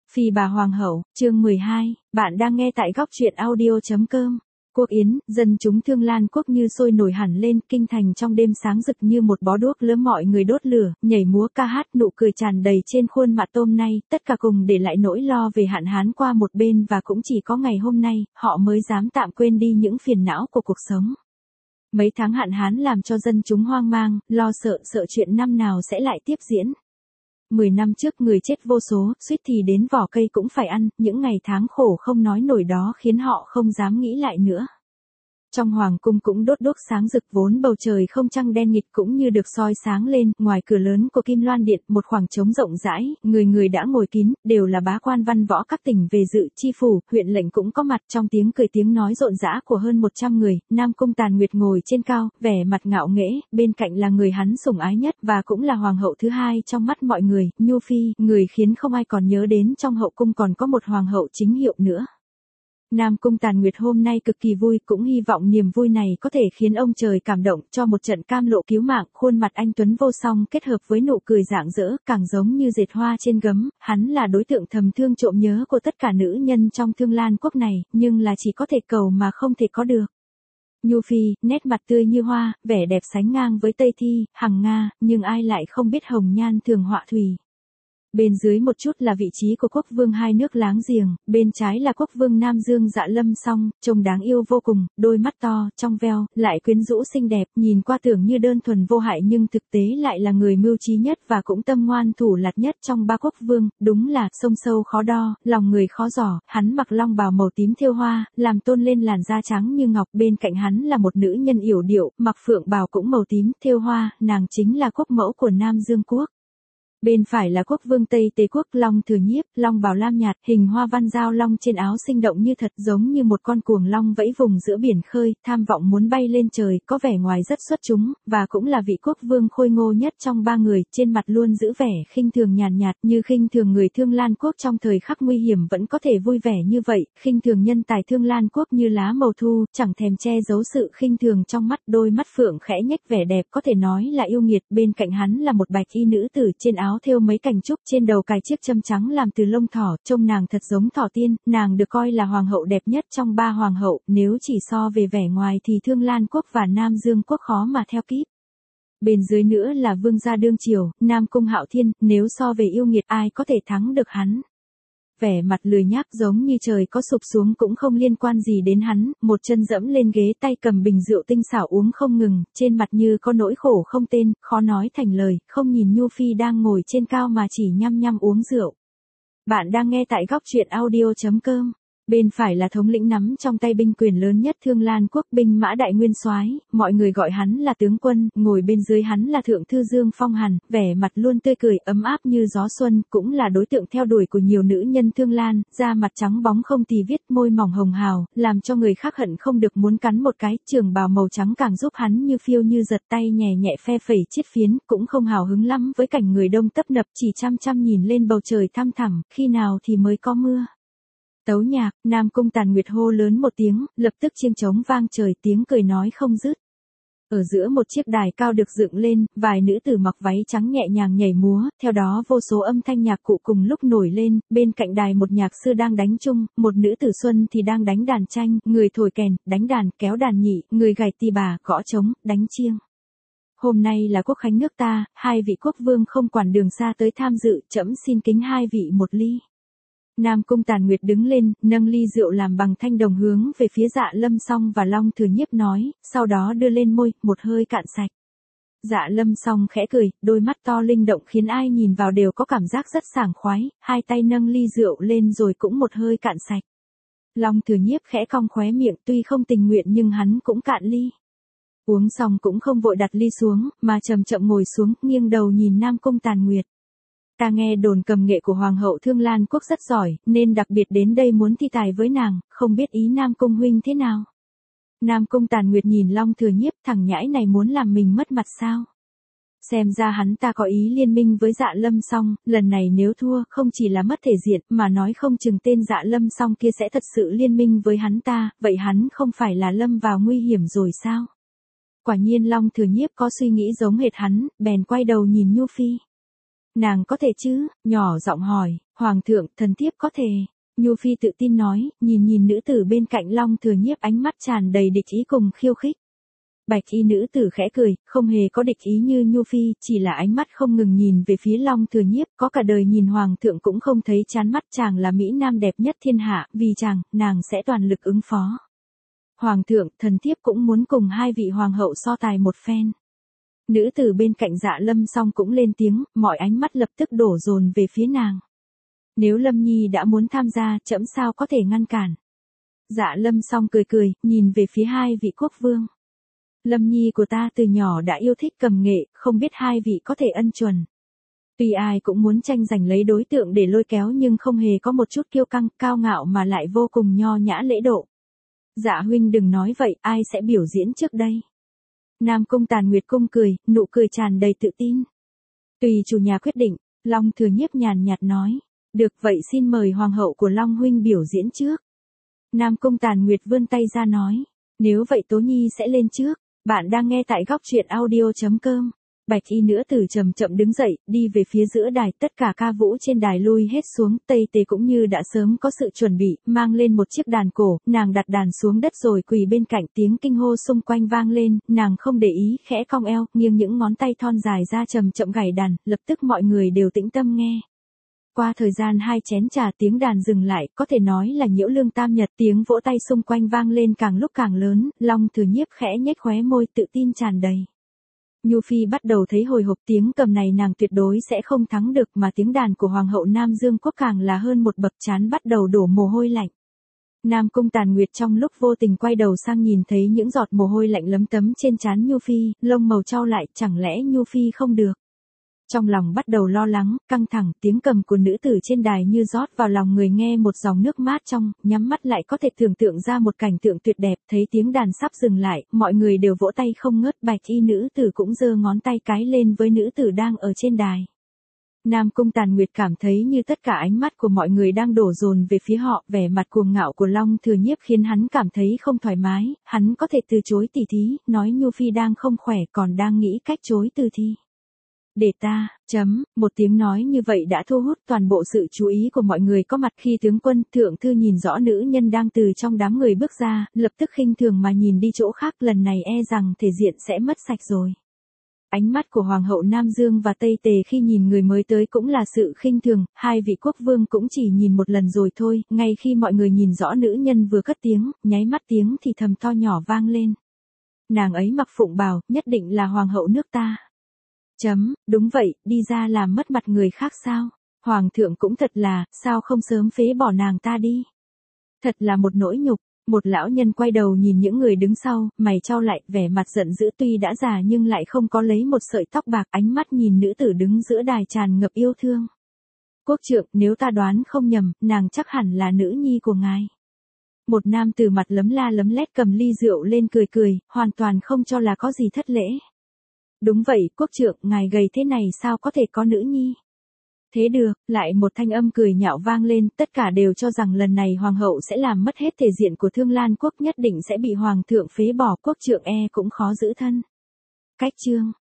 Phi bà Hoàng hậu, chương 12, bạn đang nghe tại góc truyện audio.com. Quốc yến, dân chúng Thương Lan quốc như sôi nổi hẳn lên, kinh thành trong đêm sáng rực như một bó đuốc lửa, mọi người đốt lửa, nhảy múa ca hát, nụ cười tràn đầy trên khuôn mặt tôm nay, tất cả cùng để lại nỗi lo về hạn hán qua một bên, và cũng chỉ có ngày hôm nay, họ mới dám tạm quên đi những phiền não của cuộc sống. Mấy tháng hạn hán làm cho dân chúng hoang mang, lo sợ chuyện năm nào sẽ lại tiếp diễn. 10 năm trước người chết vô số, suýt thì đến vỏ cây cũng phải ăn, những ngày tháng khổ không nói nổi đó khiến họ không dám nghĩ lại nữa. Trong hoàng cung cũng đốt đuốc sáng rực, vốn bầu trời không trăng đen nghịt cũng như được soi sáng lên, ngoài cửa lớn của Kim Loan Điện, một khoảng trống rộng rãi, người đã ngồi kín, đều là bá quan văn võ các tỉnh về dự, chi phủ, huyện lệnh cũng có mặt, trong tiếng cười tiếng nói rộn rã của hơn 100 người, Nam Cung Tàn Nguyệt ngồi trên cao, vẻ mặt ngạo nghễ, bên cạnh là người hắn sủng ái nhất và cũng là hoàng hậu thứ hai trong mắt mọi người, Nhu Phi, người khiến không ai còn nhớ đến trong hậu cung còn có một hoàng hậu chính hiệu nữa. Nam Cung Tàn Nguyệt hôm nay cực kỳ vui, cũng hy vọng niềm vui này có thể khiến ông trời cảm động cho một trận cam lộ cứu mạng, khuôn mặt anh tuấn vô song kết hợp với nụ cười rạng rỡ, càng giống như dệt hoa trên gấm, hắn là đối tượng thầm thương trộm nhớ của tất cả nữ nhân trong Thương Lan quốc này, nhưng là chỉ có thể cầu mà không thể có được. Nhu Phi, nét mặt tươi như hoa, vẻ đẹp sánh ngang với Tây Thi, Hằng Nga, nhưng ai lại không biết hồng nhan thường họa thủy. Bên dưới một chút là vị trí của quốc vương hai nước láng giềng, bên trái là quốc vương Nam Dương Dạ Lâm Song, trông đáng yêu vô cùng, đôi mắt to, trong veo, lại quyến rũ xinh đẹp, nhìn qua tưởng như đơn thuần vô hại nhưng thực tế lại là người mưu trí nhất và cũng tâm ngoan thủ lạt nhất trong ba quốc vương, đúng là sông sâu khó đo, lòng người khó dò, hắn mặc long bào màu tím thêu hoa, làm tôn lên làn da trắng như ngọc, bên cạnh hắn là một nữ nhân yểu điệu, mặc phượng bào cũng màu tím thêu hoa, nàng chính là quốc mẫu của Nam Dương quốc. Bên phải là quốc vương Tây Tế quốc Long Thừa Nhiếp, long bào lam nhạt, hình hoa văn giao long trên áo sinh động như thật, giống như một con cuồng long vẫy vùng giữa biển khơi, tham vọng muốn bay lên trời, có vẻ ngoài rất xuất chúng, và cũng là vị quốc vương khôi ngô nhất trong ba người, trên mặt luôn giữ vẻ khinh thường nhàn nhạt, như khinh thường người Thương Lan quốc trong thời khắc nguy hiểm vẫn có thể vui vẻ như vậy, khinh thường nhân tài Thương Lan quốc như lá màu thu, chẳng thèm che giấu sự khinh thường trong mắt, đôi mắt phượng khẽ nhếch vẻ đẹp có thể nói là yêu nghiệt, bên cạnh hắn là một bạch y nữ tử trên áo thêu mấy cành trúc, trên đầu cài chiếc châm trắng làm từ lông thỏ, trông nàng thật giống thỏ tiên, nàng được coi là hoàng hậu đẹp nhất trong ba hoàng hậu, nếu chỉ so về vẻ ngoài thì Thương Lan quốc và Nam Dương quốc khó mà theo kịp. Bên dưới nữa là vương gia đương triều, Nam Cung Hạo Thiên, nếu so về yêu nghiệt ai có thể thắng được hắn. Vẻ mặt lười nhác giống như trời có sụp xuống cũng không liên quan gì đến hắn, một chân dẫm lên ghế, tay cầm bình rượu tinh xảo uống không ngừng, trên mặt như có nỗi khổ không tên, khó nói thành lời, không nhìn Nhu Phi đang ngồi trên cao mà chỉ nhăm uống rượu. Bạn đang nghe tại góc truyện audio.com. Bên phải là thống lĩnh nắm trong tay binh quyền lớn nhất Thương Lan quốc, binh mã đại nguyên soái, mọi người gọi hắn là tướng quân, ngồi bên dưới hắn là thượng thư Dương Phong Hàn, vẻ mặt luôn tươi cười, ấm áp như gió xuân, cũng là đối tượng theo đuổi của nhiều nữ nhân Thương Lan, da mặt trắng bóng không tì vết, môi mỏng hồng hào, làm cho người khác hận không được muốn cắn một cái, trường bào màu trắng càng giúp hắn như phiêu như giật, tay nhẹ nhẹ phe phẩy chiết phiến, cũng không hào hứng lắm với cảnh người đông tấp nập, chỉ chăm nhìn lên bầu trời thăm thẳm, khi nào thì mới có mưa. Tấu nhạc, Nam Cung Tàn Nguyệt hô lớn một tiếng, lập tức chiêng trống vang trời, tiếng cười nói không dứt. Ở giữa một chiếc đài cao được dựng lên, vài nữ tử mặc váy trắng nhẹ nhàng nhảy múa, theo đó vô số âm thanh nhạc cụ cùng lúc nổi lên, bên cạnh đài một nhạc sư đang đánh chung, một nữ tử xuân thì đang đánh đàn tranh, người thổi kèn, đánh đàn, kéo đàn nhị, người gảy tỳ bà, gõ trống, đánh chiêng. Hôm nay là quốc khánh nước ta, hai vị quốc vương không quản đường xa tới tham dự, trẫm xin kính hai vị một ly. Nam Cung Tàn Nguyệt đứng lên, nâng ly rượu làm bằng thanh đồng hướng về phía Dạ Lâm Song và Long Thừa Nhiếp nói, sau đó đưa lên môi, một hơi cạn sạch. Dạ Lâm Song khẽ cười, đôi mắt to linh động khiến ai nhìn vào đều có cảm giác rất sảng khoái, hai tay nâng ly rượu lên rồi cũng một hơi cạn sạch. Long Thừa Nhiếp khẽ cong khóe miệng, tuy không tình nguyện nhưng hắn cũng cạn ly. Uống xong cũng không vội đặt ly xuống, mà chậm chậm ngồi xuống, nghiêng đầu nhìn Nam Cung Tàn Nguyệt. Ta nghe đồn cầm nghệ của Hoàng hậu Thương Lan quốc rất giỏi, nên đặc biệt đến đây muốn thi tài với nàng, không biết ý Nam Cung huynh thế nào. Nam Cung Tàn Nguyệt nhìn Long Thừa Nhiếp, thằng nhãi này muốn làm mình mất mặt sao? Xem ra hắn ta có ý liên minh với Dạ Lâm Song, lần này nếu thua, không chỉ là mất thể diện, mà nói không chừng tên Dạ Lâm Song kia sẽ thật sự liên minh với hắn ta, vậy hắn không phải là lâm vào nguy hiểm rồi sao? Quả nhiên Long Thừa Nhiếp có suy nghĩ giống hệt hắn, bèn quay đầu nhìn Nhu Phi. Nàng có thể chứ, nhỏ giọng hỏi, Hoàng thượng, thần thiếp có thể. Nhu Phi tự tin nói, nhìn nữ tử bên cạnh Long Thừa Nhiếp ánh mắt tràn đầy địch ý cùng khiêu khích. Bạch y nữ tử khẽ cười, không hề có địch ý như Nhu Phi, chỉ là ánh mắt không ngừng nhìn về phía Long Thừa Nhiếp, có cả đời nhìn Hoàng thượng cũng không thấy chán mắt, chàng là Mỹ Nam đẹp nhất thiên hạ, vì chàng, nàng sẽ toàn lực ứng phó. Hoàng thượng, thần thiếp cũng muốn cùng hai vị hoàng hậu so tài một phen. Nữ tử bên cạnh Dạ Lâm Song cũng lên tiếng, mọi ánh mắt lập tức đổ dồn về phía nàng. Nếu Lâm Nhi đã muốn tham gia, trẫm sao có thể ngăn cản. Dạ Lâm Song cười cười, nhìn về phía hai vị quốc vương. Lâm Nhi của ta từ nhỏ đã yêu thích cầm nghệ, không biết hai vị có thể ân chuẩn. Tuy ai cũng muốn tranh giành lấy đối tượng để lôi kéo nhưng không hề có một chút kiêu căng, cao ngạo mà lại vô cùng nho nhã lễ độ. Dạ huynh đừng nói vậy, ai sẽ biểu diễn trước đây? Nam Cung Tàn Nguyệt cung cười, nụ cười tràn đầy tự tin. Tùy chủ nhà quyết định, Long Thừa Nhiếp nhàn nhạt nói. Được vậy xin mời hoàng hậu của Long huynh biểu diễn trước. Nam Cung Tàn Nguyệt vươn tay ra nói. Nếu vậy Tố Nhi sẽ lên trước. Bạn đang nghe tại góc truyện audio.com. Bạch y nữ tử chậm chậm đứng dậy, đi về phía giữa đài, tất cả ca vũ trên đài lui hết xuống, Tây Tề cũng như đã sớm có sự chuẩn bị, mang lên một chiếc đàn cổ, nàng đặt đàn xuống đất rồi quỳ bên cạnh, tiếng kinh hô xung quanh vang lên, nàng không để ý, khẽ cong eo, nghiêng những ngón tay thon dài ra chậm chậm gảy đàn, lập tức mọi người đều tĩnh tâm nghe. Qua thời gian 2 chén trà tiếng đàn dừng lại, có thể nói là nhiễu lương tam nhật, tiếng vỗ tay xung quanh vang lên càng lúc càng lớn, Long Thừa Nhiếp khẽ nhếch khóe môi tự tin tràn đầy. Nhu Phi bắt đầu thấy hồi hộp, tiếng cầm này nàng tuyệt đối sẽ không thắng được, mà tiếng đàn của Hoàng hậu Nam Dương Quốc càng là hơn một bậc, chán bắt đầu đổ mồ hôi lạnh. Nam Cung Tàn Nguyệt trong lúc vô tình quay đầu sang nhìn thấy những giọt mồ hôi lạnh lấm tấm trên trán Nhu Phi, lông màu chau lại, chẳng lẽ Nhu Phi không được. Trong lòng bắt đầu lo lắng, căng thẳng, tiếng cầm của nữ tử trên đài như rót vào lòng người nghe một dòng nước mát trong, nhắm mắt lại có thể tưởng tượng ra một cảnh tượng tuyệt đẹp, thấy tiếng đàn sắp dừng lại, mọi người đều vỗ tay không ngớt, bạch y nữ tử cũng giơ ngón tay cái lên với nữ tử đang ở trên đài. Nam Cung Tàn Nguyệt cảm thấy như tất cả ánh mắt của mọi người đang đổ dồn về phía họ, vẻ mặt cuồng ngạo của Long Thừa Nhiếp khiến hắn cảm thấy không thoải mái, hắn có thể từ chối tỉ thí, nói Nhu Phi đang không khỏe còn đang nghĩ cách chối từ thi. Để ta, một tiếng nói như vậy đã thu hút toàn bộ sự chú ý của mọi người có mặt khi tướng quân thượng thư nhìn rõ nữ nhân đang từ trong đám người bước ra, lập tức khinh thường mà nhìn đi chỗ khác, lần này e rằng thể diện sẽ mất sạch rồi. Ánh mắt của Hoàng hậu Nam Dương và Tây Tề khi nhìn người mới tới cũng là sự khinh thường, hai vị quốc vương cũng chỉ nhìn một lần rồi thôi, ngay khi mọi người nhìn rõ nữ nhân vừa cất tiếng, nháy mắt tiếng thì thầm to nhỏ vang lên. Nàng ấy mặc phụng bào, nhất định là Hoàng hậu nước ta. Đúng vậy, đi ra làm mất mặt người khác sao? Hoàng thượng cũng thật là, sao không sớm phế bỏ nàng ta đi? Thật là một nỗi nhục. Một lão nhân quay đầu nhìn những người đứng sau, mày chau lại, vẻ mặt giận dữ, tuy đã già nhưng lại không có lấy một sợi tóc bạc, ánh mắt nhìn nữ tử đứng giữa đài tràn ngập yêu thương. Quốc trượng, nếu ta đoán không nhầm, nàng chắc hẳn là nữ nhi của ngài. Một nam tử mặt lấm la lấm lét cầm ly rượu lên cười cười, hoàn toàn không cho là có gì thất lễ. Đúng vậy, quốc trượng, ngài gầy thế này sao có thể có nữ nhi? Thế được, lại một thanh âm cười nhạo vang lên, tất cả đều cho rằng lần này hoàng hậu sẽ làm mất hết thể diện của Thương Lan quốc, nhất định sẽ bị hoàng thượng phế bỏ, quốc trượng cũng khó giữ thân. Cách chương